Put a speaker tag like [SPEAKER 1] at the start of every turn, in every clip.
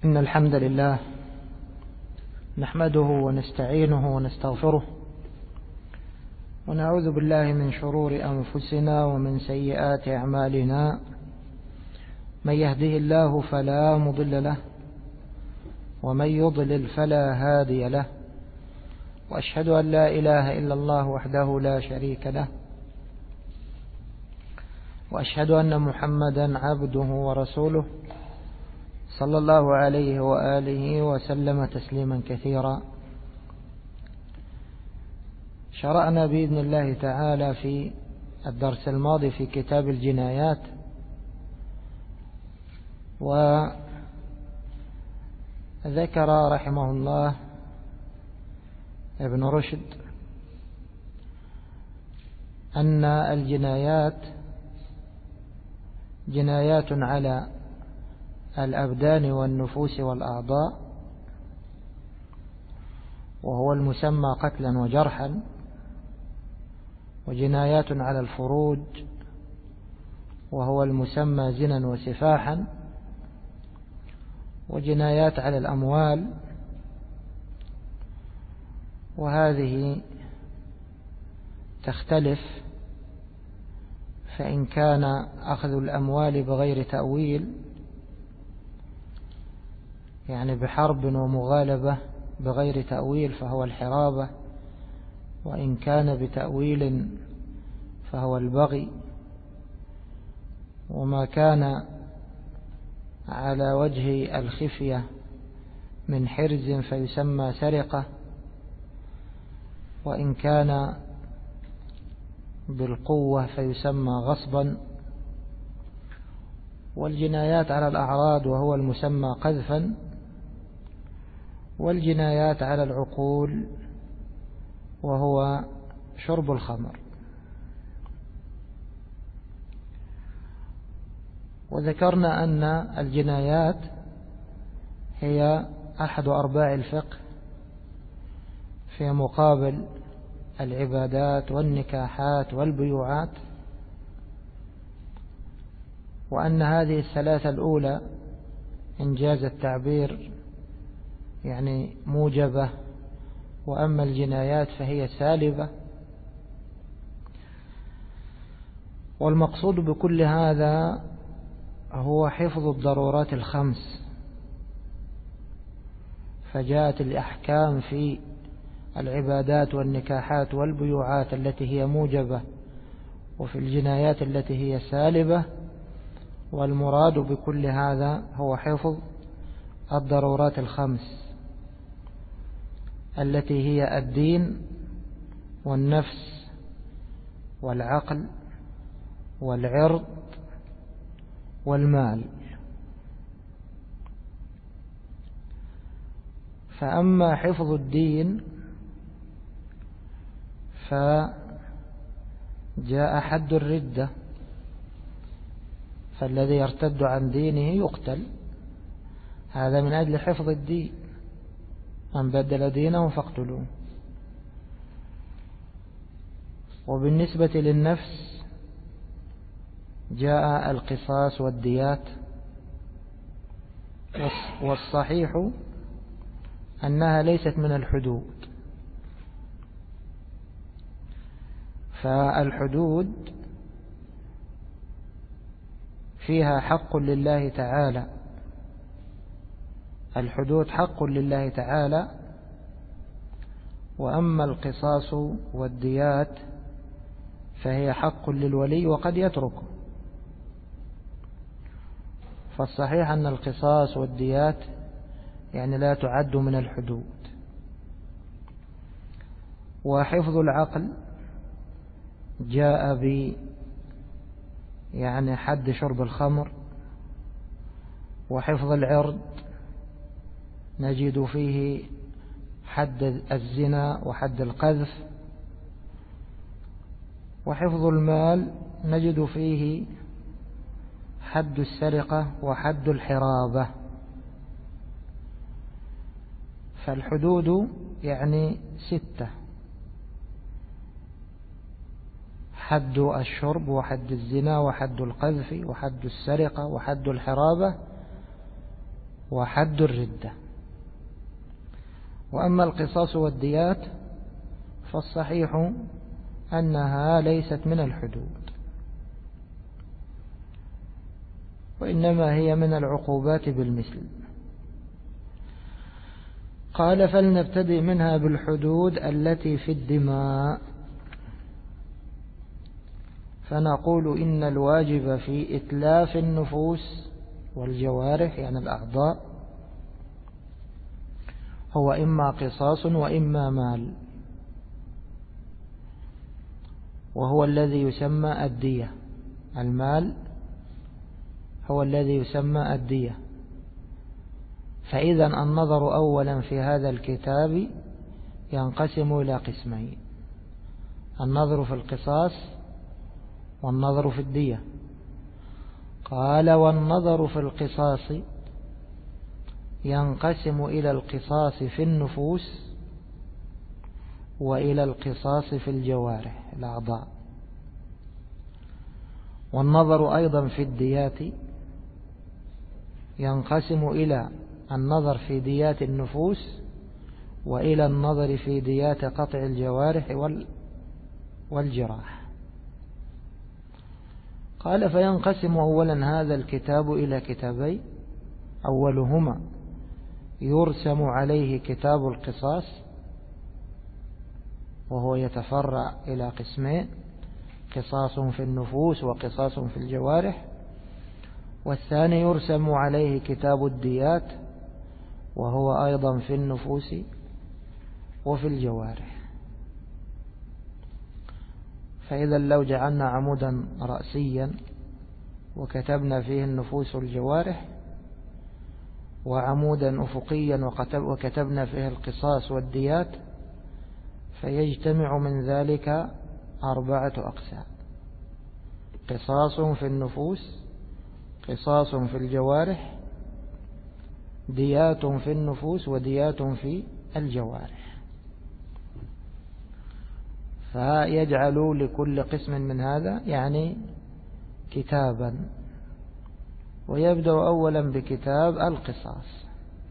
[SPEAKER 1] إن الحمد لله نحمده ونستعينه ونستغفره ونعوذ بالله من شرور أنفسنا ومن سيئات أعمالنا. من يهده الله فلا مضل له ومن يضلل فلا هادي له، وأشهد أن لا إله إلا الله وحده لا شريك له، وأشهد أن محمدا عبده ورسوله صلى الله عليه وآله وسلم تسليما كثيرا. شرعنا بإذن الله تعالى في الدرس الماضي في كتاب الجنايات، وذكر رحمه الله ابن رشد أن الجنايات جنايات على الأبدان والنفوس والأعضاء، وهو المسمى قتلا وجرحا، وجنايات على الفروج وهو المسمى زنا وسفاحا، وجنايات على الأموال، وهذه تختلف، فإن كان أخذ الأموال بغير تأويل يعني بحرب ومغالبة بغير تأويل فهو الحرابة، وإن كان بتأويل فهو البغي، وما كان على وجه الخفية من حرز فيسمى سرقة، وإن كان بالقوة فيسمى غصبا، والجنايات على الأعراض وهو المسمى قذفا، والجنايات على العقول وهو شرب الخمر. وذكرنا أن الجنايات هي أحد أرباع الفقه في مقابل العبادات والنكاحات والبيوعات، وأن هذه الثلاثة الأولى إنجاز التعبير يعني موجبة، وأما الجنايات فهي سالبة. والمقصود بكل هذا هو حفظ الضرورات الخمس، فجاءت الأحكام في العبادات والنكاحات والبيوعات التي هي موجبة، وفي الجنايات التي هي سالبة، والمراد بكل هذا هو حفظ الضرورات الخمس التي هي الدين والنفس والعقل والعرض والمال. فأما حفظ الدين فجاء حد الردة، فالذي يرتد عن دينه يقتل، هذا من أجل حفظ الدين، من بدل دينه فاقتلوه. وبالنسبة للنفس جاء القصاص والديات، والصحيح أنها ليست من الحدود، فالحدود فيها حق لله تعالى، الحدود حق لله تعالى، وأما القصاص والديات فهي حق للولي وقد يتركه. فالصحيح أن القصاص والديات يعني لا تعد من الحدود. وحفظ العقل جاء يعني حد شرب الخمر، وحفظ العرض نجد فيه حد الزنا وحد القذف، وحفظ المال نجد فيه حد السرقة وحد الحرابة. فالحدود يعني 6: حد الشرب وحد الزنا وحد القذف وحد السرقة وحد الحرابة وحد الردة. وأما القصاص والديات فالصحيح أنها ليست من الحدود، وإنما هي من العقوبات بالمثل. قال فلنبتدئ منها بالحدود التي في الدماء. فنقول إن الواجب في إتلاف النفوس والجوارح يعني الأعضاء هو إما قصاص وإما مال، وهو الذي يسمى الدية. المال هو الذي يسمى الدية. فإذا النظر أولا في هذا الكتاب ينقسم إلى قسمين: النظر في القصاص والنظر في الدية. قال والنظر في القصاص ينقسم إلى القصاص في النفوس وإلى القصاص في الجوارح الأعضاء. والنظر أيضا في الديات ينقسم إلى النظر في ديات النفوس وإلى النظر في ديات قطع الجوارح والجراح. قال فينقسم أولا هذا الكتاب إلى كتابين: أولهما يرسم عليه كتاب القصاص، وهو يتفرع إلى قسمين: قصاص في النفوس وقصاص في الجوارح. والثاني يرسم عليه كتاب الديات، وهو أيضا في النفوس وفي الجوارح. فإذا لو جعلنا عمودا رأسيا وكتبنا فيه النفوس والجوارح، وعمودا أفقيا وكتبنا فيه القصاص والديات، فيجتمع من ذلك 4 أقسام: قصاص في النفوس، قصاص في الجوارح، ديات في النفوس وديات في الجوارح. فيجعل لكل قسم من هذا يعني كتابا. ويبدأ أولا بكتاب القصاص.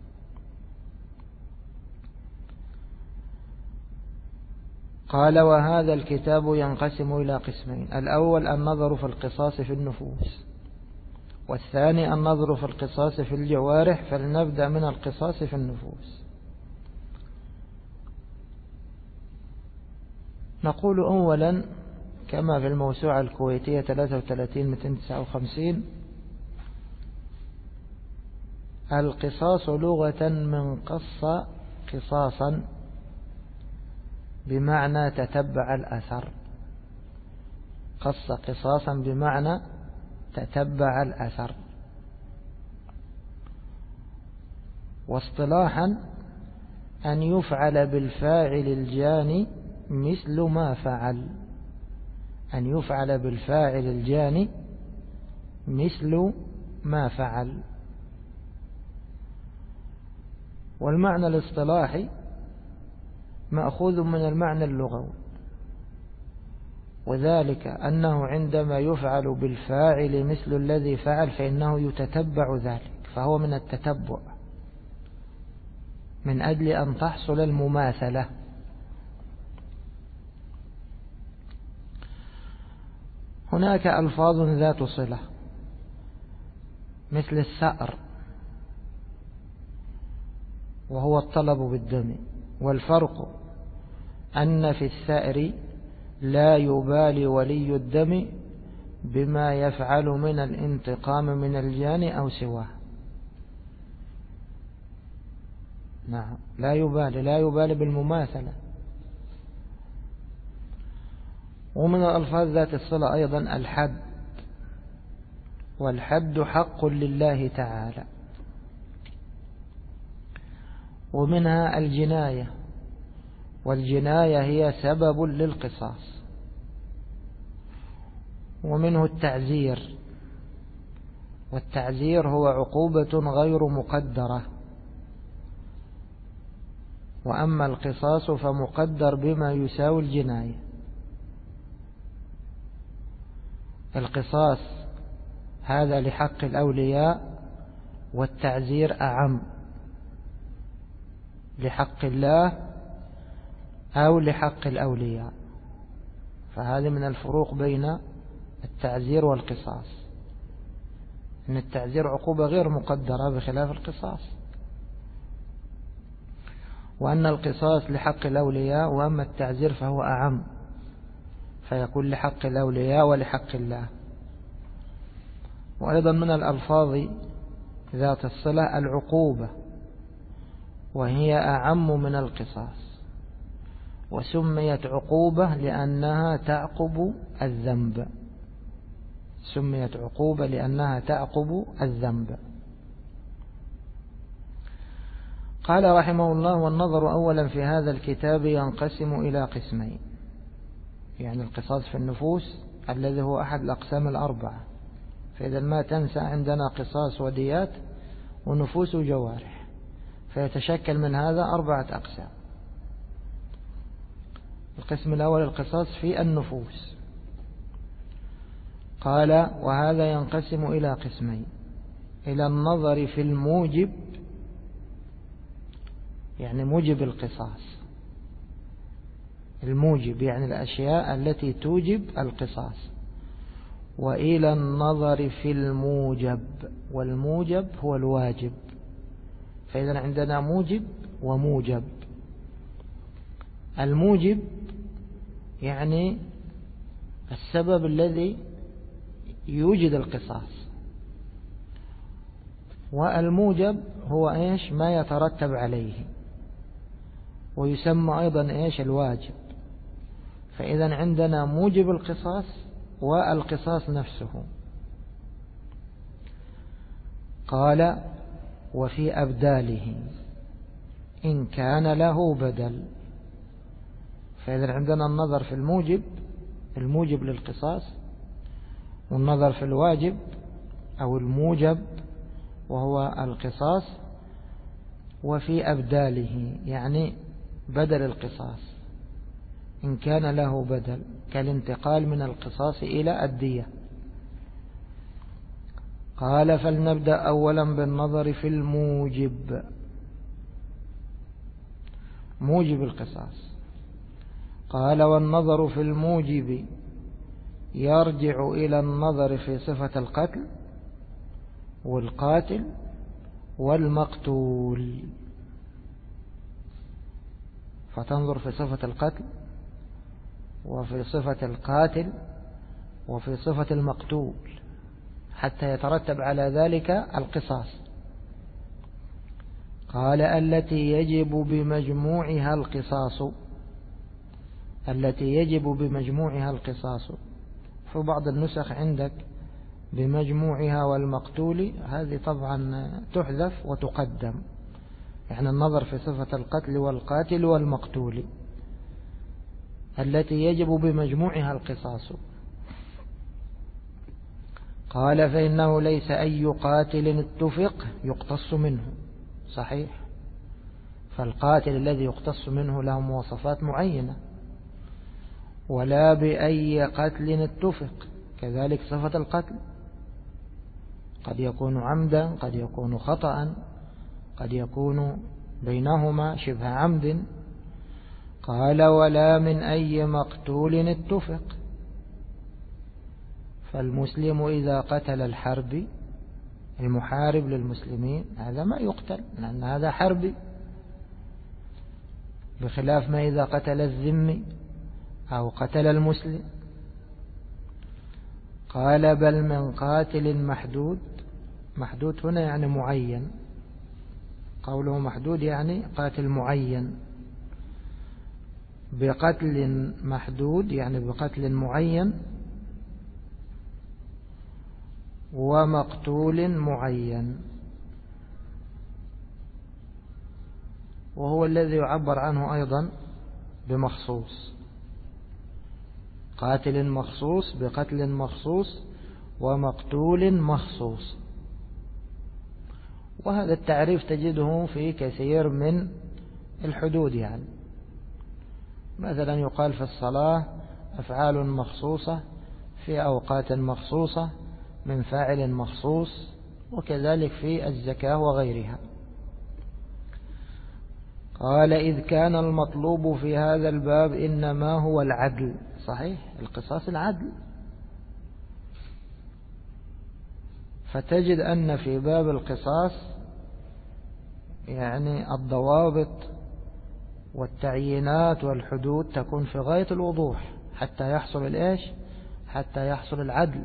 [SPEAKER 1] قال وهذا الكتاب ينقسم إلى قسمين: الأول النظر في القصاص في النفوس، والثاني النظر في القصاص في الجوارح. فلنبدأ من القصاص في النفوس. نقول أولا كما في الموسوعة الكويتية 33-259: القصاص لغة من قص قصاصا بمعنى تتبع الأثر. قص قصاصا بمعنى تتبع الأثر. واصطلاحا أن يفعل بالفاعل الجاني مثل ما فعل. أن يفعل بالفاعل الجاني مثل ما فعل. والمعنى الاصطلاحي مأخوذ من المعنى اللغوي، وذلك أنه عندما يفعل بالفاعل مثل الذي فعل فإنه يتتبع ذلك، فهو من التتبع من أجل أن تحصل المماثلة. هناك ألفاظ ذات صلة مثل الثأر، وهو الطلب بالدم. والفرق أن في الثأر لا يبالي ولي الدم بما يفعل من الانتقام من الجاني أو سواه. نعم، لا يبالي بالمماثلة. ومن الألفاظ ذات الصلة أيضا الحد، والحد حق لله تعالى. ومنها الجناية، والجناية هي سبب للقصاص. ومنه التعزير، والتعزير هو عقوبة غير مقدرة. وأما القصاص فمقدر بما يساوي الجناية. القصاص هذا لحق الأولياء، والتعزير أعم لحق الله أو لحق الأولياء. فهذه من الفروق بين التعزير والقصاص، إن التعزير عقوبة غير مقدرة بخلاف القصاص، وأن القصاص لحق الأولياء، وأما التعزير فهو أعم فيكون لحق الأولياء ولحق الله. وأيضا من الألفاظ ذات الصلة العقوبة، وهي أعم من القصاص، وسميت عقوبة لأنها تعقب الذنب، سميت عقوبة لأنها تعقب الذنب. قال رحمه الله: والنظر أولا في هذا الكتاب ينقسم إلى قسمين، يعني القصاص في النفوس الذي هو أحد الأقسام الأربعة. فإذا ما تنسى عندنا قصاص وديات ونفوس وجوارح، فيتشكل من هذا 4 أقسام. القسم الأول القصاص في النفوس. قال: وهذا ينقسم إلى قسمين: إلى النظر في الموجب، يعني موجب القصاص، الموجب يعني الأشياء التي توجب القصاص، وإلى النظر في الموجب، والموجب هو الواجب. فإذا عندنا موجب وموجب. الموجب يعني السبب الذي يوجد القصاص، والموجب هو إيش؟ ما يترتب عليه، ويسمى أيضا إيش؟ الواجب. فإذا عندنا موجب القصاص والقصاص نفسه. قال: وفي أبداله إن كان له بدل. فإذا عندنا النظر في الموجب، الموجب للقصاص، والنظر في الواجب أو الموجب وهو القصاص، وفي أبداله يعني بدل القصاص إن كان له بدل، كالانتقال من القصاص إلى الدية. قال: فلنبدأ أولا بالنظر في الموجب، موجب القصاص. قال: والنظر في الموجب يرجع إلى النظر في صفة القتل والقاتل والمقتول. فتنظر في صفة القتل وفي صفة القاتل وفي صفة المقتول حتى يترتب على ذلك القصاص. قال: التي يجب بمجموعها القصاص، التي يجب بمجموعها القصاص. في بعض النسخ عندك بمجموعها والمقتول، هذه طبعا تحذف وتقدم، يعني النظر في صفة القتل والقاتل والمقتول. التي يجب بمجموعها القصاص. قال: فإنه ليس أي قاتل اتفق يقتص منه، صحيح، فالقاتل الذي يقتص منه له مواصفات معينة، ولا بأي قتل اتفق، كذلك صفة القتل قد يكون عمدا، قد يكون خطأ، قد يكون بينهما شبه عمد. قال: ولا من أي مقتول اتفق. فالمسلم إذا قتل الحربي، المحارب للمسلمين، هذا ما يقتل لأن هذا حربي، بخلاف ما إذا قتل الذمي أو قتل المسلم. قال: بل من قاتل محدود. محدود هنا يعني معين، قوله محدود يعني قاتل معين. بقتل محدود يعني بقتل معين، ومقتول معين، وهو الذي يعبر عنه أيضا بمخصوص، قاتل مخصوص بقتل مخصوص ومقتول مخصوص. وهذا التعريف تجده في كثير من الحدود، يعني مثلا يقال في الصلاة أفعال مخصوصة في أوقات مخصوصة من فاعل مخصوص وكذلك في الزكاة وغيرها. قال إذ كان المطلوب في هذا الباب إنما هو العدل. صحيح، القصاص العدل. فتجد أن في باب القصاص يعني الضوابط والتعيينات والحدود تكون في غاية الوضوح حتى يحصل الإيش؟ حتى يحصل العدل.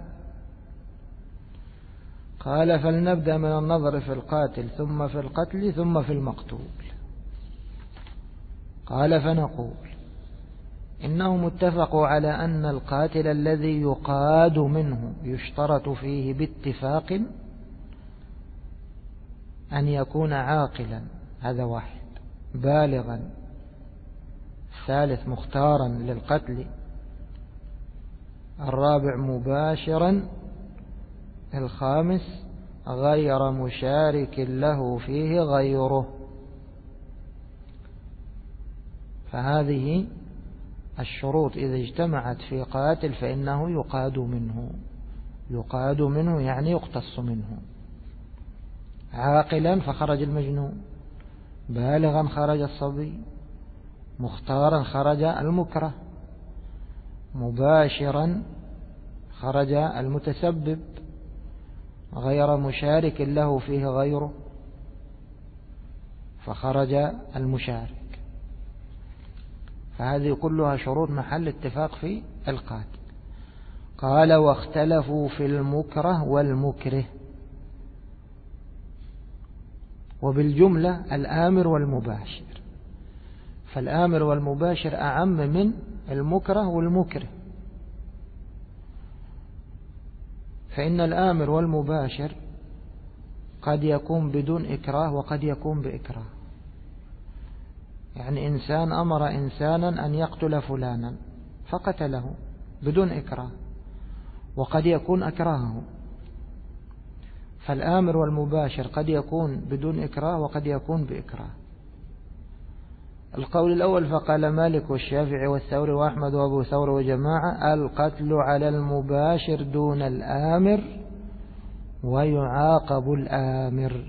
[SPEAKER 1] قال فلنبدأ من النظر في القاتل ثم في القتل ثم في المقتول. قال فنقول إنهم اتفقوا على أن القاتل الذي يقاد منه يشترط فيه باتفاق أن يكون عاقلا، هذا واحد، بالغا، ثالث مختارا للقتل، الرابع مباشرا، الخامس غير مشارك له فيه غيره. فهذه الشروط إذا اجتمعت في قاتل فإنه يقاد منه. يقاد منه يعني يقتص منه. عاقلا فخرج المجنون، بالغا خرج الصبي، مختارا خرج المكره، مباشرا خرج المتسبب، غير مشارك له فيه غيره فخرج المشارك. فهذه كلها شروط محل اتفاق في القاتل. قال واختلفوا في المكره والمكره. وبالجملة الآمر والمباشر، فالآمر والمباشر أعم من المكره والمكره. فإن الآمر والمباشر قد يكون بدون إكراه وقد يكون بإكراه. يعني إنسان أمر إنسانا أن يقتل فلانا فقتله بدون إكراه، وقد يكون أكرهه. فالآمر والمباشر قد يكون بدون إكراه وقد يكون بإكراه. القول الأول فقال مالك والشافعي والثوري وأحمد وأبو ثور وجماعة القتل على المباشر دون الآمر ويعاقب الآمر.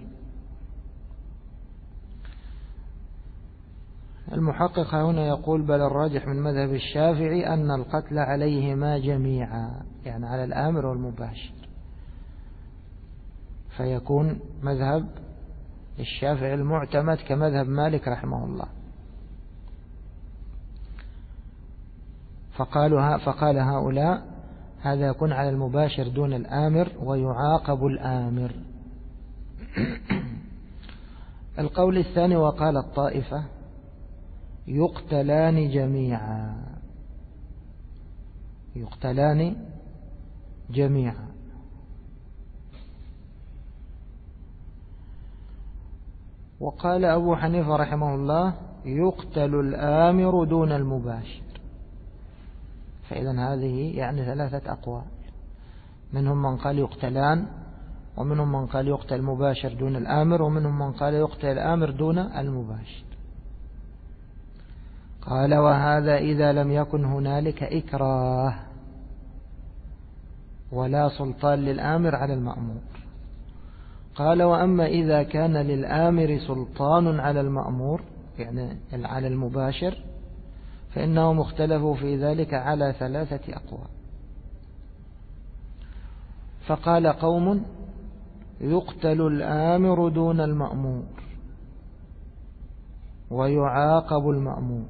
[SPEAKER 1] المحقق هنا يقول بل الراجح من مذهب الشافعي أن القتل عليهما جميعا، يعني على الآمر والمباشر. فيكون مذهب الشافعي المعتمد كمذهب مالك رحمه الله. فقال هؤلاء هذا يكون على المباشر دون الآمر ويعاقب الآمر. القول الثاني وقال الطائفة يقتلان جميعا. يقتلان جميعا. وقال أبو حنيفة رحمه الله يقتل الآمر دون المباشر. فإذا هذه يعني ثلاثة أقوال، منهم من قال يقتلان، ومنهم من قال يقتل المباشر دون الآمر، ومنهم من قال يقتل الآمر دون المباشر. قال وهذا إذا لم يكن هنالك إكراه ولا سلطان للآمر على المأمور. قال وأما إذا كان للآمر سلطان على المأمور يعني على المباشر فإنهم اختلفوا في ذلك على ثلاثة أقوال. فقال قوم يقتل الآمر دون المأمور ويعاقب المأمور،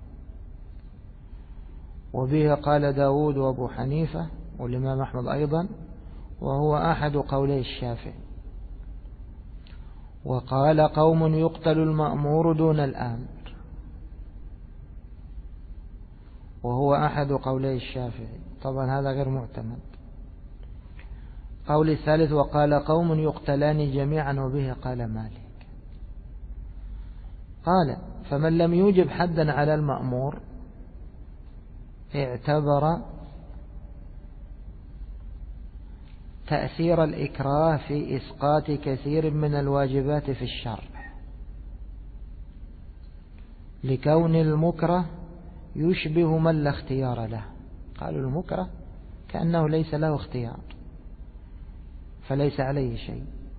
[SPEAKER 1] وبه قال داود وأبو حنيفة والإمام أحمد أيضا، وهو أحد قولي الشافعي. وقال قوم يقتل المأمور دون الآمر، وهو أحد قولي الشافعي. طبعا هذا غير معتمد. قول الثالث وقال قوم يقتلان جميعا، وبه قال مالك. قال فمن لم يوجب حدا على المأمور اعتبر تأثير الإكراه في إسقاط كثير من الواجبات في الشرع، لكون المكره يشبه من لا اختيار له. قالوا المكره كأنه ليس له اختيار فليس عليه شيء،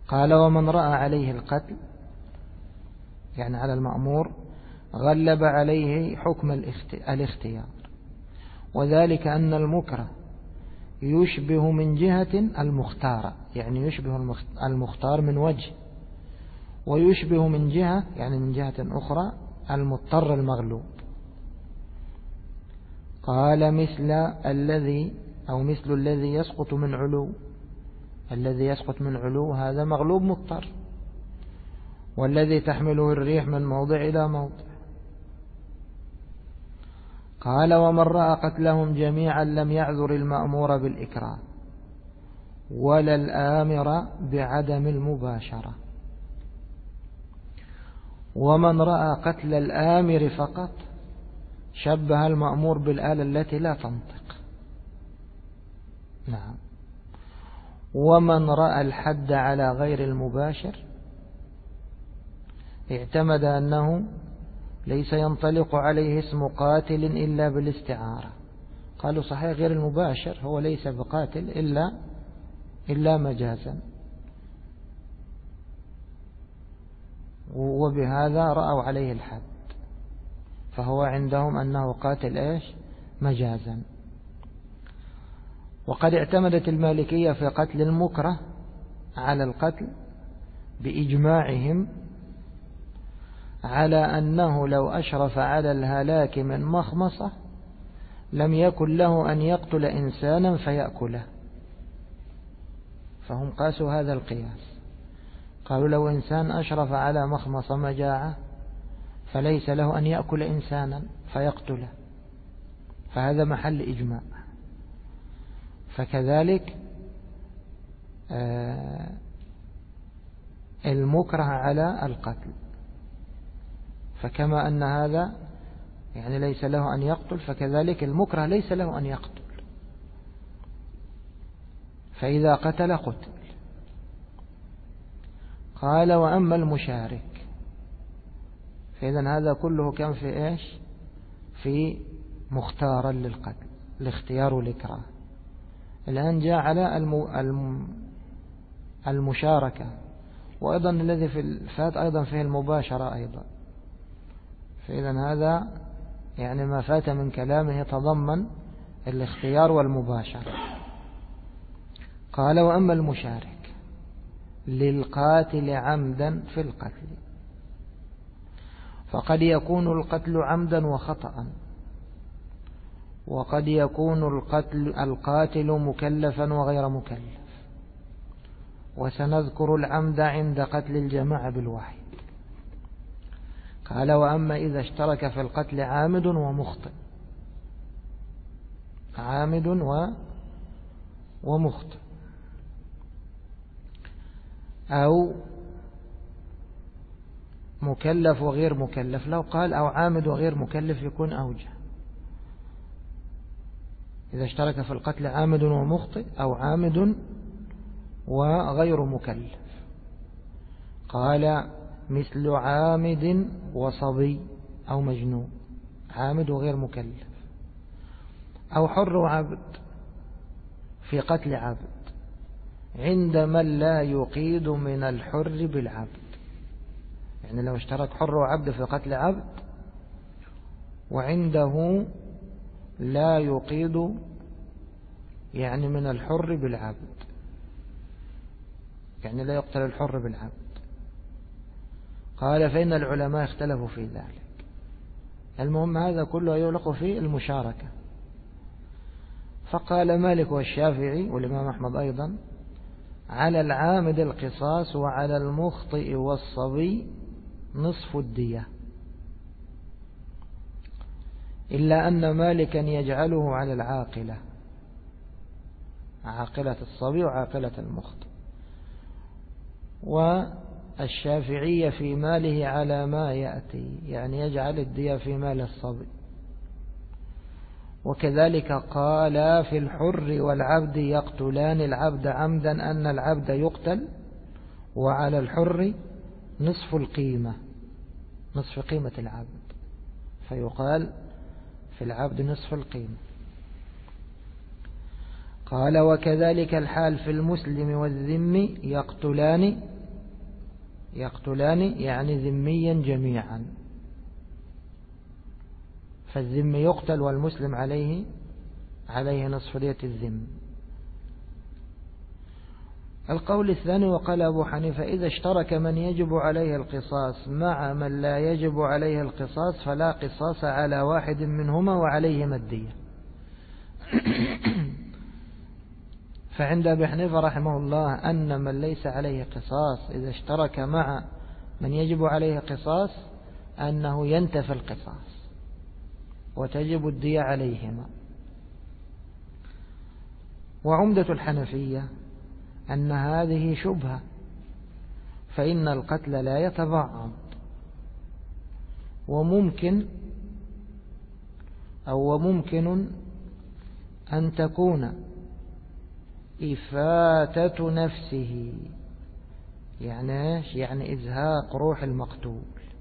[SPEAKER 1] قال ومن رأى عليه القتل يعني على المأمور غلب عليه حكم الاختيار، وذلك أن المكره يشبه من جهة المختار، يعني يشبه المختار من وجه، ويشبه من جهة يعني من جهة أخرى المضطر المغلوب. قال مثل الذي يسقط من علو. الذي يسقط من علو هذا مغلوب مضطر، والذي تحمله الريح من موضع إلى موضع. قال ومن رأى قتلهم جميعا لم يعذر المأمور بالإكراه ولا الآمر بعدم المباشرة. ومن رأى قتل الآمر فقط شبه المأمور بالآلة التي لا تنطق. نعم. ومن رأى الحد على غير المباشر اعتمد أنه ليس ينطلق عليه اسم قاتل إلا بالاستعارة. قالوا صحيح غير المباشر هو ليس بقاتل إلا مجازا، وبهذا رأوا عليه الحد، فهو عندهم أنه قاتل مجازا. وقد اعتمدت المالكية في قتل المكره على القتل بإجماعهم على أنه لو أشرف على الهلاك من مخمصة لم يكن له أن يقتل إنسانا فيأكله. فهم قاسوا هذا القياس، قالوا لو إنسان أشرف على مخمصة مجاعة فليس له أن يأكل إنسانا فيقتله، فهذا محل إجماع. فكذلك المكره على القتل، فكما أن هذا يعني ليس له أن يقتل، فكذلك المكره ليس له أن يقتل، فإذا قتل قتل. قال وأما المشارك، فإذن هذا كله كان في في مختارا للقتل، الاختيار والإكراه. الآن جاء على المشاركة، وأيضا الذي في الفات أيضا فيه المباشرة أيضا. فإذن هذا يعني ما فات من كلامه يتضمن الاختيار والمباشرة. قال وأما المشارك للقاتل عمدا في القتل فقد يكون القتل عمدا وخطأ، وقد يكون القاتل مكلفا وغير مكلف، وسنذكر العمد عند قتل الجماعة بالواحد. قال وأما إذا اشترك في القتل عامد ومخطئ، عامد ومخطئ، أو مكلف وغير مكلف، لو قال أو عامد وغير مكلف يكون أوجه. إذا اشترك في القتل عامد ومخطئ أو عامد وغير مكلف. قال مثل عامد وصبي أو مجنون، عامد وغير مكلف، أو حر وعبد في قتل عبد عند من لا يقيد من الحر بالعبد. يعني لو اشترك حر وعبد في قتل عبد وعنده لا يقيد يعني من الحر بالعبد، يعني لا يقتل الحر بالعبد. قال فإن العلماء اختلفوا في ذلك. المهم هذا كله يغلق في المشاركة. فقال مالك والشافعي والإمام أحمد أيضا على العامد القصاص وعلى المخطئ والصبي نصف الدية، إلا أن مالكا يجعله على العاقلة، عاقلة الصبي وعاقلة المخطئ، والشافعية في ماله على ما يأتي، يعني يجعل الدية في مال الصبي. وكذلك قال في الحر والعبد يقتلان العبد عمدا أن العبد يقتل، وعلى الحر نصف القيمة، نصف قيمة العبد، فيقال في العبد نصف القيمة. قال وكذلك الحال في المسلم والذم يقتلان يقتلان يعني ذميا جميعا، فالذم يقتل والمسلم عليه نصف دية الذم. القول الثاني وقال أبو حنيفة إذا اشترك من يجب عليه القصاص مع من لا يجب عليه القصاص فلا قصاص على واحد منهما وعليهما الدية. فعند أبي حنيفة رحمه الله أن من ليس عليه قصاص إذا اشترك مع من يجب عليه قصاص أنه ينتفي القصاص وتجب الدية عليهما. وعمدة الحنفية أن هذه شبهة، فإن القتل لا يتبعض، وممكن أن تكون إفاتة نفسه، يعني إزهاق روح المقتول،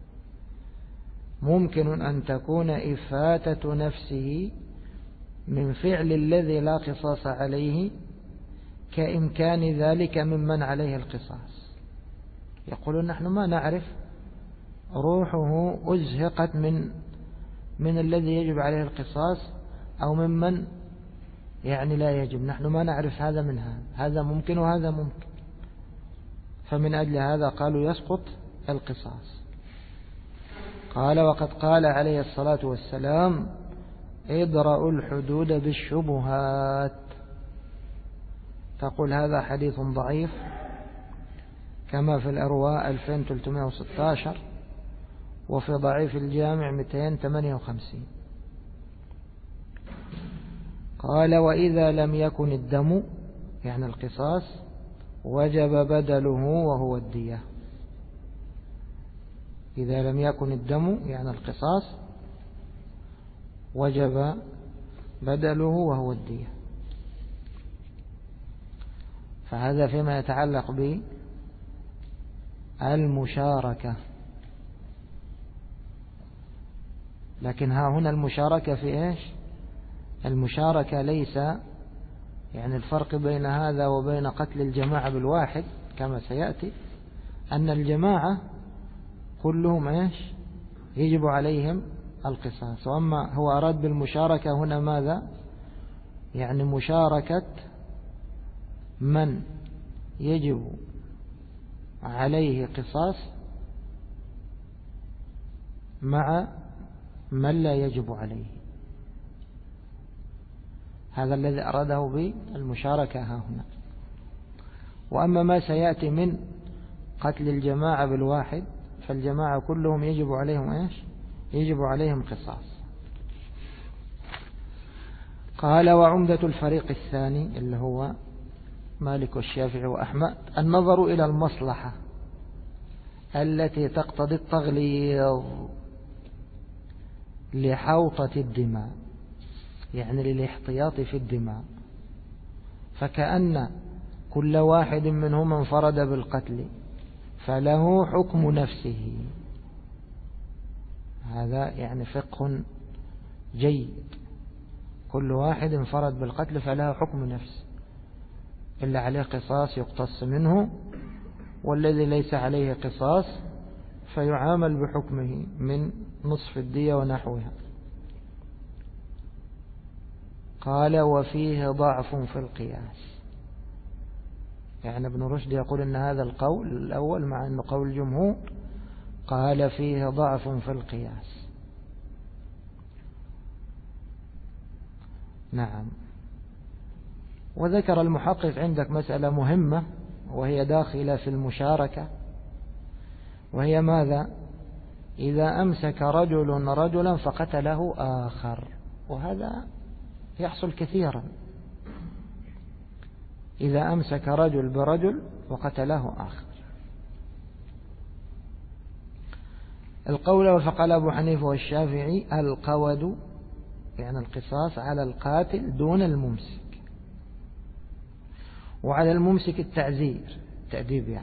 [SPEAKER 1] ممكن أن تكون إفاتة نفسه من فعل الذي لا قصاص عليه كإمكان ذلك ممن عليه القصاص. يقولون نحن ما نعرف روحه أزهقت من الذي يجب عليه القصاص أو ممن لا يجب، نحن ما نعرف هذا من هذا ممكن وهذا ممكن، فمن أجل هذا قالوا يسقط القصاص. قال وقد قال عليه الصلاة والسلام ادرأوا الحدود بالشبهات. تقول هذا حديث ضعيف كما في الأرواء 2316 وفي ضعيف الجامع 258. قال وإذا لم يكن الدم يعني القصاص وجب بدله وهو الدية. إذا لم يكن الدم يعني القصاص وجب بدله وهو الدية. فهذا فيما يتعلق بالمشاركة. لكن ها هنا المشاركة في إيش؟ المشاركة ليس الفرق بين هذا وبين قتل الجماعة بالواحد كما سيأتي أن الجماعة كلهم يجب عليهم القصاص، وأما هو أراد بالمشاركة هنا ماذا؟ مشاركة من يجب عليه قصاص مع من لا يجب عليه. هذا الذي أراده بالمشاركة ها هنا. وأما ما سيأتي من قتل الجماعة بالواحد فالجماعة كلهم يجب عليهم يجب عليهم قصاص. قال وعمدة الفريق الثاني اللي هو مالك والشافعي وأحمد النظر إلى المصلحة التي تقتضي التغليظ لحوطة الدماء، للاحتياط في الدماء، فكأن كل واحد منهم انفرد بالقتل فله حكم نفسه. هذا فقه جيد، كل واحد انفرد بالقتل فله حكم نفسه، اللي عليه قصاص يقتص منه، والذي ليس عليه قصاص فيعامل بحكمه من نصف الدية ونحوها. قال وفيه ضعف في القياس. ابن رشد يقول إن هذا القول الأول مع أنه قول الجمهور، قال فيه ضعف في القياس. نعم. وذكر المحقق عندك مسألة مهمة وهي داخلة في المشاركة، وهي ماذا؟ إذا أمسك رجل رجلا فقتله آخر، وهذا يحصل كثيرا، إذا أمسك رجل برجل وقتله آخر. القول فقال أبو حنيفة والشافعي القود القصاص على القاتل دون الممسك، وعلى الممسك التأديب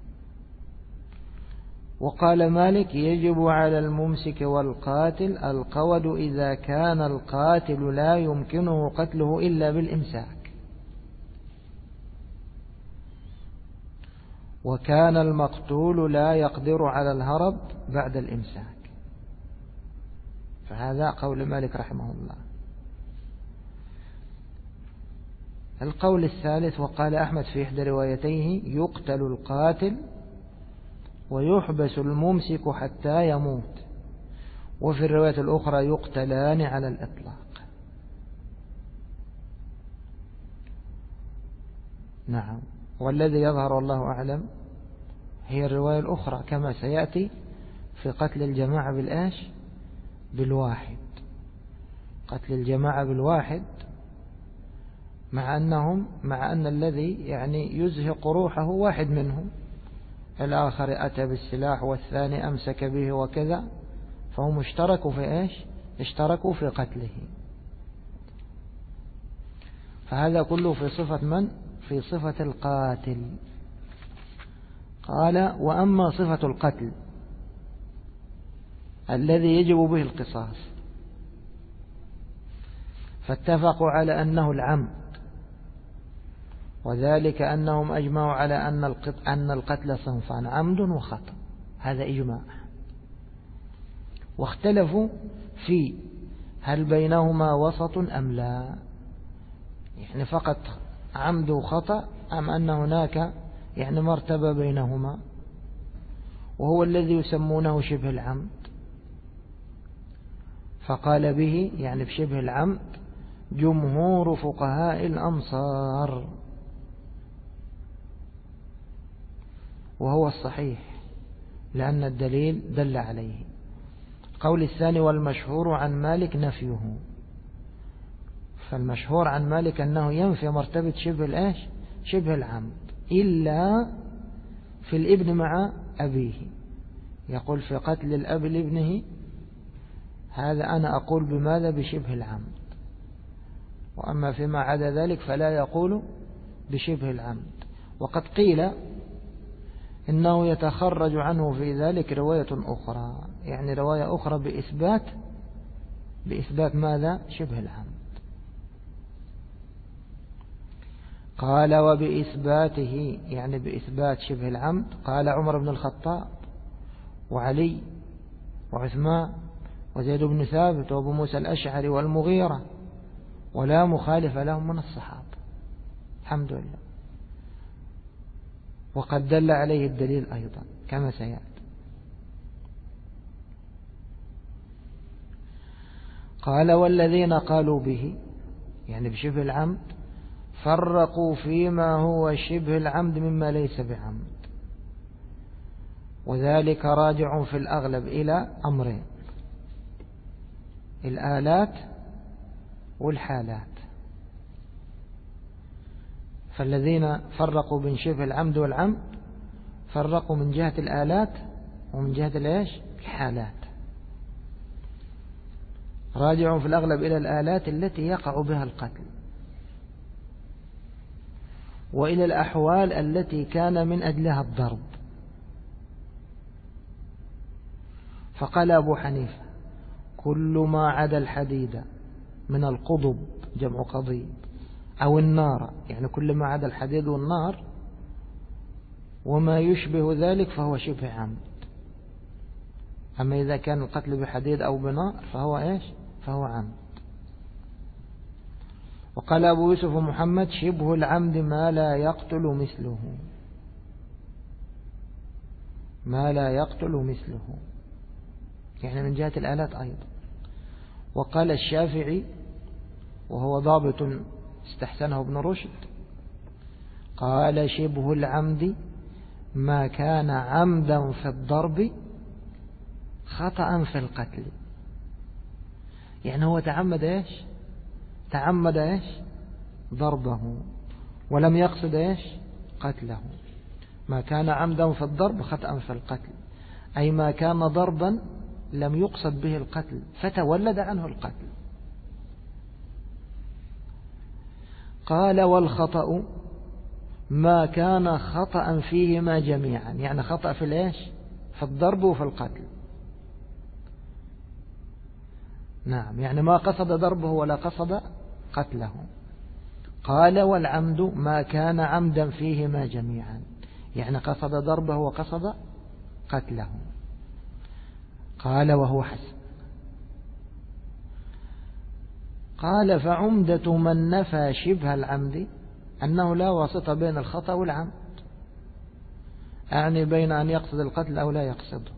[SPEAKER 1] وقال مالك يجب على الممسك والقاتل القود إذا كان القاتل لا يمكنه قتله إلا بالإمساك. وكان المقتول لا يقدر على الهرب بعد الإمساك. فهذا قول مالك رحمه الله. القول الثالث وقال أحمد في إحدى روايتيه يقتل القاتل ويحبس الممسك حتى يموت، وفي الرواية الأخرى يقتلان على الإطلاق. نعم. والذي يظهر الله أعلم هي الرواية الأخرى كما سيأتي في قتل الجماعة بالآش بالواحد. قتل الجماعة بالواحد مع أن الذي يعني يزهق روحه واحد منهم، الآخر أتى بالسلاح والثاني أمسك به وكذا، فهم اشتركوا في إيش؟ اشتركوا في قتله. فهذا كله في صفة من؟ في صفة القاتل. قال وأما صفة القتل الذي يجب به القصاص فاتفقوا على أنه العمد، وذلك أنهم أجمعوا على أن القتل صنفان عمد وخطأ، هذا إجماع. واختلفوا في هل بينهما وسط أم لا، يعني فقط عمد وخطأ أم أن هناك يعني مرتبة بينهما، وهو الذي يسمونه شبه العمد. فقال به يعني بشبه العمد جمهور فقهاء الأمصار، وهو الصحيح لأن الدليل دل عليه. قول الثاني والمشهور عن مالك نفيه، فالمشهور عن مالك أنه ينفي مرتبة شبه العمد إلا في الابن مع أبيه. يقول في قتل الأب لابنه هذا أنا أقول بماذا؟ بشبه العمد، وأما فيما عدا ذلك فلا يقول بشبه العمد. وقد قيل إنه يتخرج عنه في ذلك رواية أخرى، يعني رواية أخرى بإثبات ماذا؟ شبه العمد. قال وبإثباته يعني بإثبات شبه العمد قال عمر بن الخطاب وعلي وعثمان وزيد بن ثابت وابو موسى الأشعري والمغيرة، ولا مخالف لهم من الصحابة، الحمد لله. وقد دل عليه الدليل أيضا كما سيأتي. قال والذين قالوا به يعني بشبه العمد فرقوا فيما هو شبه العمد مما ليس بعمد، وذلك راجع في الأغلب إلى أمرين: الآلات والحالات. فالذين فرقوا بين شبه العمد والعمد فرقوا من جهة الآلات ومن جهة الحالات. راجع في الأغلب إلى الآلات التي يقع بها القتل، وإلى الأحوال التي كان من أجلها الضرب. فقال أبو حنيفة كل ما عدا الحديد من القضب جمع قضيب أو النار، يعني كل ما عدا الحديد والنار وما يشبه ذلك فهو شبه عمد. أما إذا كان القتل بحديد أو بنار فهو عمد. وقال أبو يوسف محمد شبه العمد ما لا يقتل مثله، ما لا يقتل مثله، يعني من جهة الآلات أيضا. وقال الشافعي وهو ضابط استحسنه ابن رشد قال شبه العمد ما كان عمدا في الضرب خطأ في القتل، يعني هو تعمد ضربه ولم يقصد قتله. ما كان عمدا في الضرب خطأ في القتل، أي ما كان ضربا لم يقصد به القتل فتولد عنه القتل. قال والخطأ ما كان خطأ فيهما جميعا، يعني خطأ في في الضرب وفي القتل. نعم، يعني ما قصد ضربه ولا قصد قتله. قال والعمد ما كان عمدا فيهما جميعا، يعني قصد ضربه وقصد قتله. قال وهو حسن. قال فعمدة من نفى شبه العمد أنه لا واسطة بين الخطأ والعمد، يعني بين أن يقصد القتل أو لا يقصده.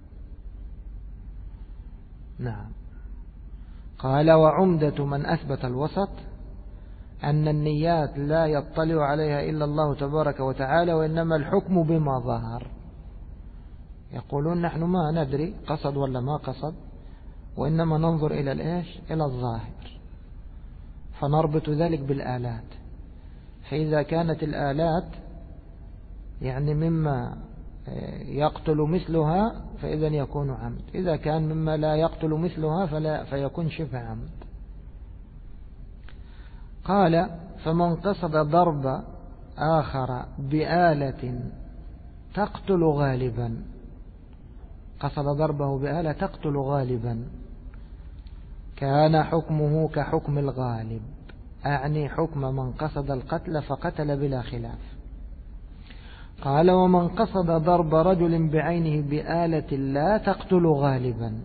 [SPEAKER 1] نعم. قال وعمدة من أثبت الوسط أن النيات لا يطلع عليها إلا الله تبارك وتعالى، وإنما الحكم بما ظهر. يقولون نحن ما ندري قصد ولا ما قصد، وإنما ننظر إلى الإيش؟ إلى الظاهر، فنربط ذلك بالآلات. فإذا كانت الآلات يعني مما يقتل مثلها فإذا يكون عمد، إذا كان مما لا يقتل مثلها فيكون شبه عمد. قال فمن قصد ضرب آخر بآلة تقتل غالبا، قصد ضربه بآلة تقتل غالبا، كان حكمه كحكم الغالب، أعني حكم من قصد القتل فقتل بلا خلاف. قال ومن قصد ضرب رجل بعينه بآلة لا تقتل غالبا،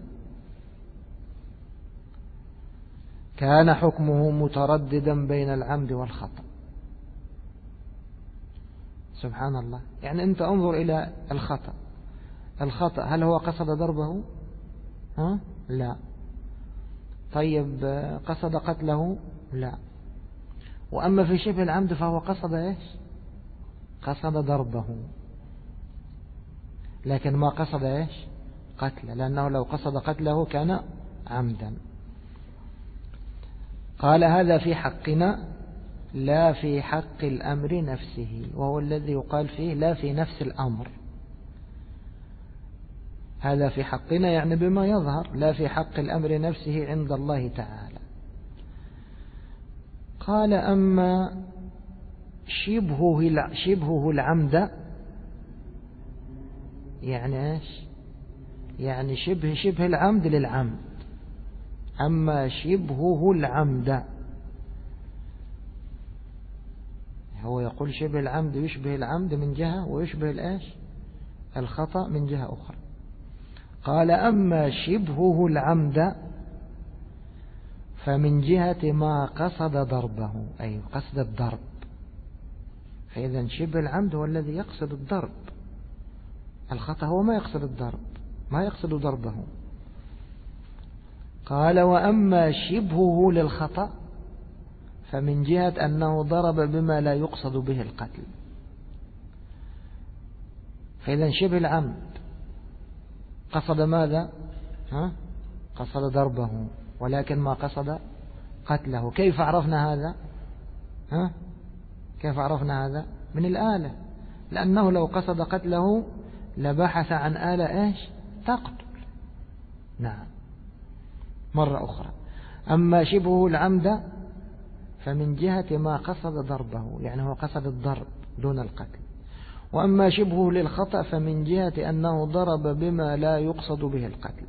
[SPEAKER 1] كان حكمه مترددا بين العمد والخطأ. سبحان الله. يعني أنت انظر إلى الخطأ هل هو قصد ضربه؟ لا. طيب قصد قتله؟ لا. وأما في شبه العمد فهو قصد إيش؟ قصد ضربه، لكن ما قصد إيش؟ قتله، لأنه لو قصد قتله كان عمدا. قال هذا في حقنا لا في حق الأمر نفسه، وهو الذي يقال فيه لا في نفس الأمر. هذا في حقنا يعني بما يظهر، لا في حق الأمر نفسه عند الله تعالى. قال أما شبهه العمد، يعني إيش؟ يعني شبه العمد للعمد. أما شبهه العمد، هو يقول شبه العمد يشبه العمد من جهة، ويشبه الإيش؟ الخطأ من جهة أخرى. قال أما شبهه العمد فمن جهة ما قصد ضربه، أي قصد الضرب. فإذا شبه العمد هو الذي يقصد الضرب، الخطأ هو ما يقصد الضرب، ما يقصد ضربه. قال وأما شبهه للخطأ فمن جهة أنه ضرب بما لا يقصد به القتل. فإذا شبه العمد قصد ماذا؟ قصد ضربه، ولكن ما قصد قتله. كيف عرفنا هذا؟ كيف عرفنا هذا؟ من الآلة، لأنه لو قصد قتله لبحث عن آلة إيش؟ تقتل. نعم. مرة أخرى، أما شبهه العمد فمن جهة ما قصد ضربه، يعني هو قصد الضرب دون القتل. وأما شبهه للخطأ فمن جهة أنه ضرب بما لا يقصد به القتل.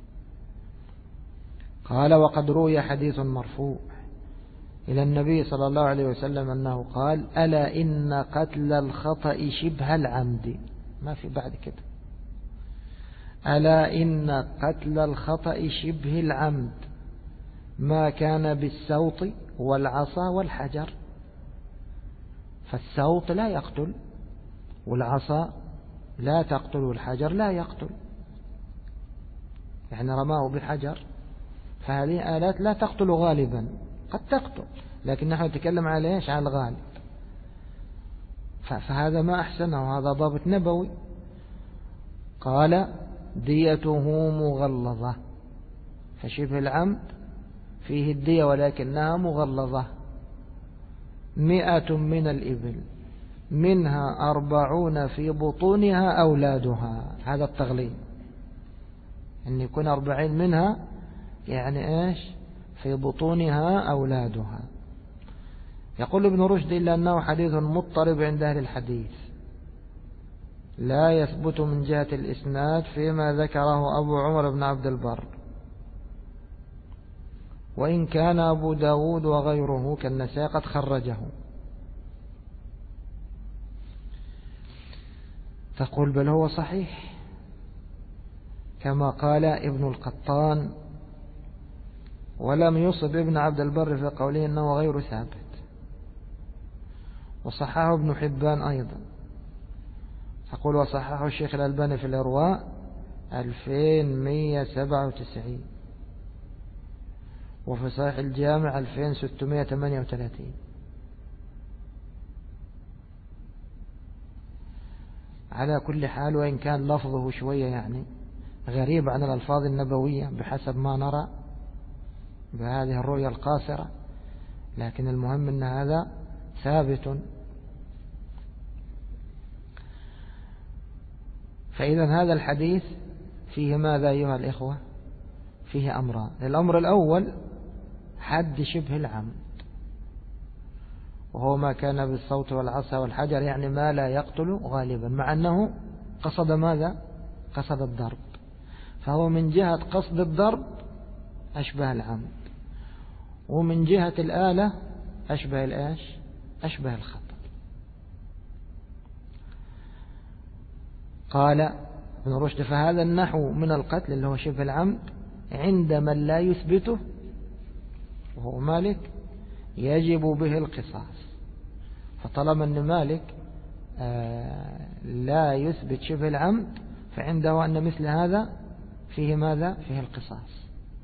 [SPEAKER 1] قال وقد روي حديث مرفوع إلى النبي صلى الله عليه وسلم أنه قال ألا إن قتل الخطأ شبه العمد، ما في بعد كده، ألا إن قتل الخطأ شبه العمد ما كان بالسوط والعصا والحجر. فالسوط لا يقتل، والعصا لا تقتل، والحجر لا يقتل، يعني رماه بحجر، فهذه آلات لا تقتل غالبا، قد تقتل لكن نحن نتكلم على إيش؟ على الغالب. فهذا ما أحسنه، هذا ضابط نبوي. قال ديته مغلظة، فشبه العمد فيه الدية ولكنها مغلظة، 100 من الإبل منها 40 في بطونها أولادها. هذا التغليظ، أن يكون 40 منها يعني إيش؟ في بطونها أولادها. يقول ابن رشد إلا أنه حديث مضطرب عند أهل الحديث، لا يثبت من جهة الإسناد فيما ذكره أبو عمر بن عبد البر، وإن كان أبو داود وغيره كالنسائي قد خرجه. تقول بل هو صحيح كما قال ابن القطان، ولم يصب ابن عبد البر في قوله إنه غير ثابت، وصححه ابن حبان أيضا. تقول وصححه الشيخ الألباني في الإرواء 2197، وفي صحيح الجامع 2638. على كل حال، وإن كان لفظه شوية يعني غريب عن الألفاظ النبوية بحسب ما نرى بهذه الرؤية القاصرة، لكن المهم أن هذا ثابت. فإذا هذا الحديث فيه ماذا أيها الإخوة؟ فيه أمران. الأمر الأول حد شبه العمد، وهو ما كان بالصوت والعصا والحجر، يعني ما لا يقتل غالبا، مع أنه قصد ماذا؟ قصد الضرب، فهو من جهة قصد الضرب أشبه العمد، ومن جهة الآلة أشبه الآش؟ أشبه الخطأ. قال ابن رشد فهذا النحو من القتل اللي هو شبه العمد عند من لا يثبته وهو مالك يجب به القصاص. فطالما أن مالك لا يثبت شبه العمد فعنده أن مثل هذا فيه ماذا؟ فيه القصاص.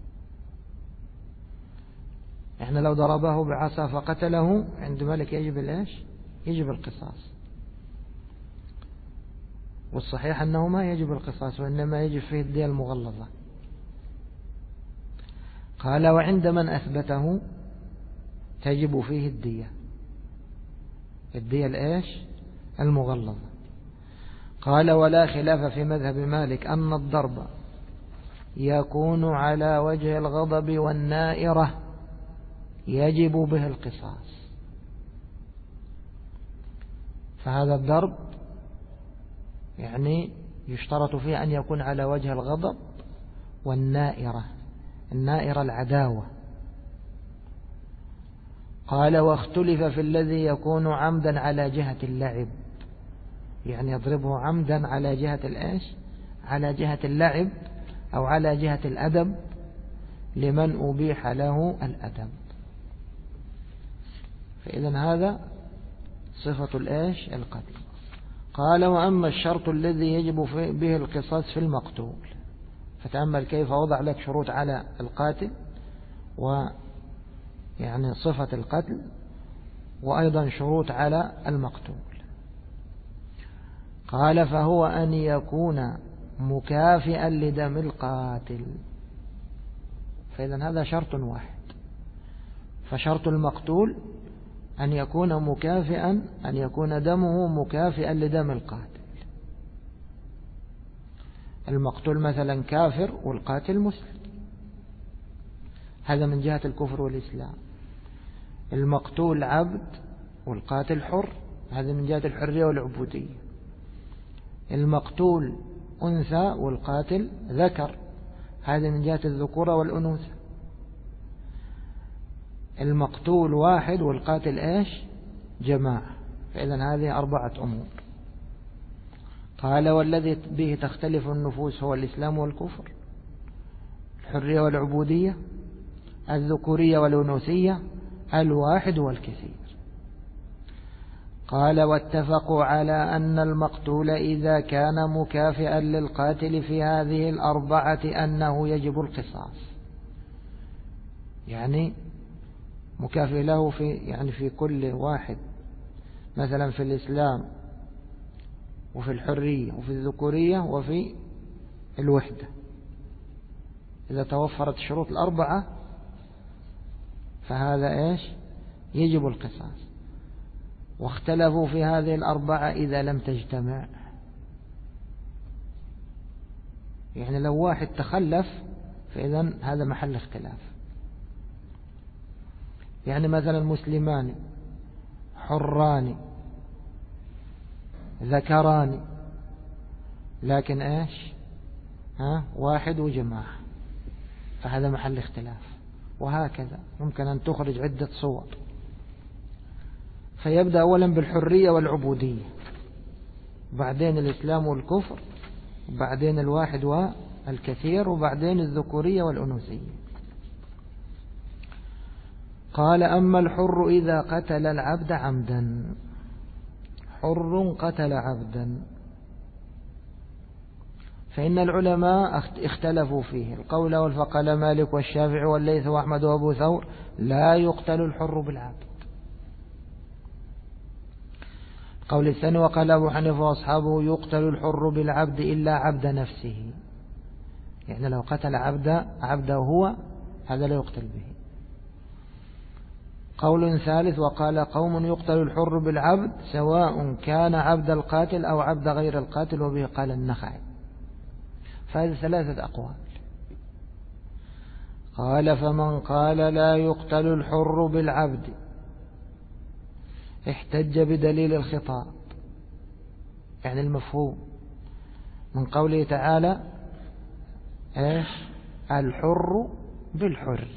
[SPEAKER 1] إحنا لو ضربه بعصا فقتله عند مالك يجب الإيش؟ يجب القصاص. والصحيح أنه ما يجب القصاص، وإنما يجب فيه الدية المغلظة. قال وعند من أثبته تجب فيه الدية الإيش؟ المغلظة. قال ولا خلاف في مذهب مالك أن الضرب يكون على وجه الغضب والنائرة يجب به القصاص. فهذا الضرب يعني يشترط فيه أن يكون على وجه الغضب والنائرة، النائرة العداوة. قال واختلف في الذي يكون عمدا على جهة اللعب، يعني يضربه عمدا على جهة الإيش؟ على جهة اللعب أو على جهة الأدب، لمن أبيح له الأدب. فإذا هذا صفة الإيش؟ القتل. قال وأما الشرط الذي يجب به القصاص في المقتول، فتأمل كيف وضع لك شروط على القاتل، ويعني صفة القتل، وأيضا شروط على المقتول. قال فهو أن يكون مكافئا لدم القاتل. فإذا هذا شرط واحد. فشرط المقتول أن يكون مكافئا، أن يكون دمه مكافئا لدم القاتل. المقتول مثلا كافر والقاتل مسلم، هذا من جهة الكفر والإسلام. المقتول عبد والقاتل حر، هذا من جهة الحرية والعبودية. المقتول أنثى والقاتل ذكر، هذا من جهة الذكورة والأنوثة. المقتول واحد والقاتل إيش؟ جماعة. فإذا هذه 4 أمور. قال والذي به تختلف النفوس هو الإسلام والكفر، الحرية والعبودية، الذكورية والأنوثية، الواحد والكثير. قال واتفقوا على أن المقتول إذا كان مكافئا للقاتل في هذه 4 أنه يجب القصاص، يعني مكافئ له في كل واحد، مثلا في الإسلام وفي الحرية وفي الذكورية وفي الوحدة. إذا توفرت الشروط 4 فهذا إيش؟ يجب القصاص. واختلفوا في هذه 4 إذا لم تجتمع، يعني لو واحد تخلف فإذا هذا محل اختلاف. يعني مثلا مسلمان حران ذكران، لكن إيش؟ واحد وجماعة، فهذا محل اختلاف. وهكذا ممكن أن تخرج عدة صور. فيبدأ أولا بالحرية والعبودية. وبعدين الإسلام والكفر، وبعدين الواحد والكثير، وبعدين الذكورية والأنوثية. قال أما الحر إذا قتل العبد عمدا، حر قتل عبدا، فإن العلماء اختلفوا فيه. القول الأول فقال مالك والشافعي والليث وأحمد وأبو ثور لا يقتل الحر بالعبد. القول الثاني وقال أبو حنيفة وأصحابه يقتل الحر بالعبد إلا عبد نفسه، يعني لو قتل عبده هو هذا لا يقتل به. قول ثالث وقال قوم يقتل الحر بالعبد سواء كان عبد القاتل أو عبد غير القاتل، وبه قال النخعي. فهذه ثلاثة أقوال. قال فمن قال لا يقتل الحر بالعبد احتج بدليل الخطاب، يعني المفهوم من قوله تعالى ايش؟ الحر بالحر،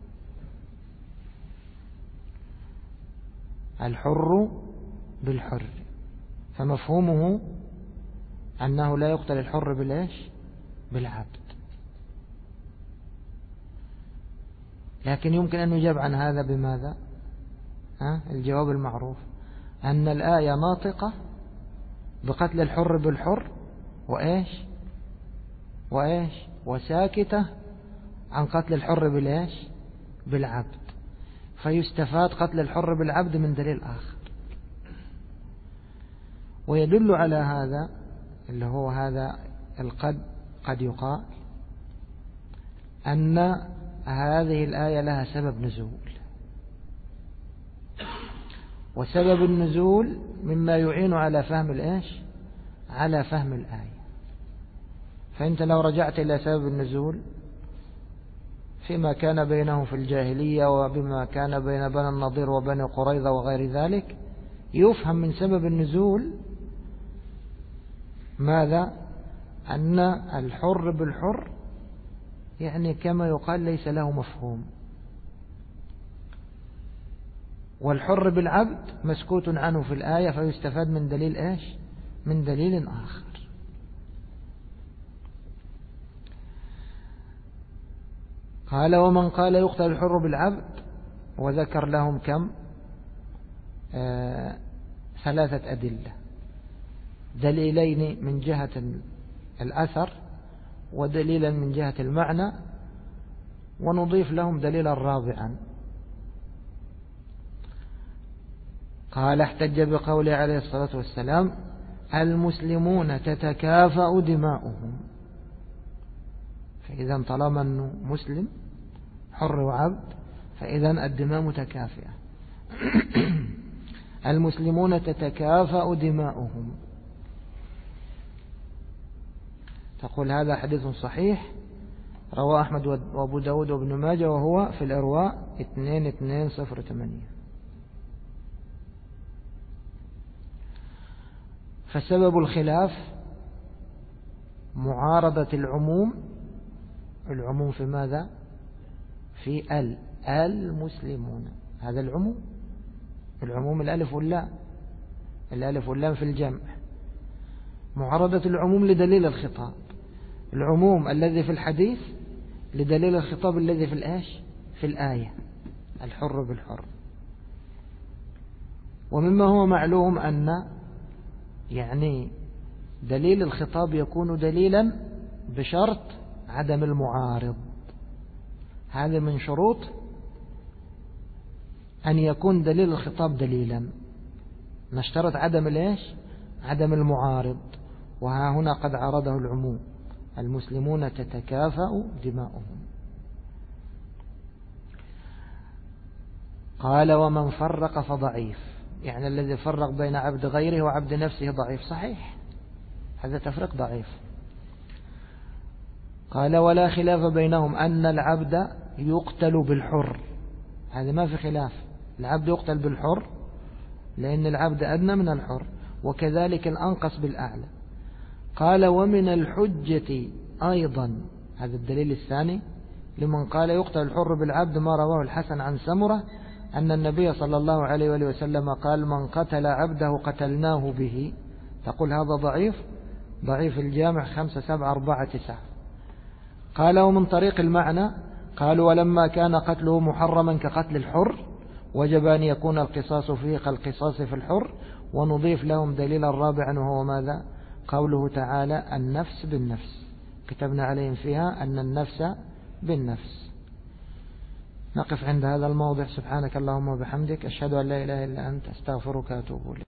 [SPEAKER 1] الحر بالحر، فمفهومه أنه لا يقتل الحر بالإيش؟ بالعبد. لكن يمكن أن يجاب عن هذا بماذا؟ الجواب المعروف أن الآية ناطقة بقتل الحر بالحر وإيش وساكتة عن قتل الحر بالإيش؟ بالعبد، فيستفاد قتل الحر بالعبد من دليل آخر. ويدل على هذا اللي هو هذا قد يقال أن هذه الآية لها سبب نزول، وسبب النزول مما يعين على فهم الإيش؟ على فهم الآية. فأنت لو رجعت إلى سبب النزول فيما كان بينهم في الجاهلية وبما كان بين بني النضير وبني قريظة وغير ذلك، يفهم من سبب النزول ماذا؟ أن الحر بالحر يعني كما يقال ليس له مفهوم، والحر بالعبد مسكوت عنه في الآية، فيستفاد من دليل إيش؟ من دليل آخر. قال ومن قال يقتل الحر بالعبد، وذكر لهم كم؟ 3 أدلة، دليلين من جهة الأثر ودليلا من جهة المعنى، ونضيف لهم دليلا رابعا. قال احتج بقوله عليه الصلاة والسلام المسلمون تتكافأ دماؤهم، فإذا طالما أنه مسلم حر وعبد فإذا الدماء متكافئة. المسلمون تتكافأ دماؤهم، تقول هذا حديث صحيح رواه أحمد وأبو داود وابن ماجه، وهو في الإرواء 2208. فسبب الخلاف معارضة العموم في ماذا؟ في المسلمون، هذا العموم الألف واللام، الألف واللام في الجمع، معارضة العموم لدليل الخطاب، العموم الذي في الحديث لدليل الخطاب الذي في الآية، في الآية الحر بالحر. ومما هو معلوم أن يعني دليل الخطاب يكون دليلا بشرط عدم المعارض، هذا من شروط أن يكون دليل الخطاب دليلا، نشترط عدم المعارض، وها هنا قد عارضه العموم المسلمون تتكافأ دماؤهم. قال ومن فرق فضعيف، يعني الذي فرق بين عبد غيره وعبد نفسه ضعيف، صحيح هذا تفرق ضعيف. قال ولا خلاف بينهم أن العبد يقتل بالحر، هذا ما في خلاف، العبد يقتل بالحر لأن العبد أدنى من الحر، وكذلك الأنقص بالأعلى. قال ومن الحجة أيضا، هذا الدليل الثاني لمن قال يقتل الحر بالعبد، ما رواه الحسن عن سمرة أن النبي صلى الله عليه وآله وسلم قال من قتل عبده قتلناه به، تقول هذا ضعيف الجامع 5 7 4 9. قال ومن طريق المعنى قالوا ولما كان قتله محرما كقتل الحر وجب أن يكون القصاص فيه كالقصاص في الحر. ونضيف لهم دليلا رابعا وهو ماذا؟ قوله تعالى النفس بالنفس، كتبنا عليهم فيها أن النفس بالنفس. نقف عند هذا الموضع. سبحانك اللهم وبحمدك، أشهد أن لا إله إلا أنت، أستغفرك وأتوب إليك.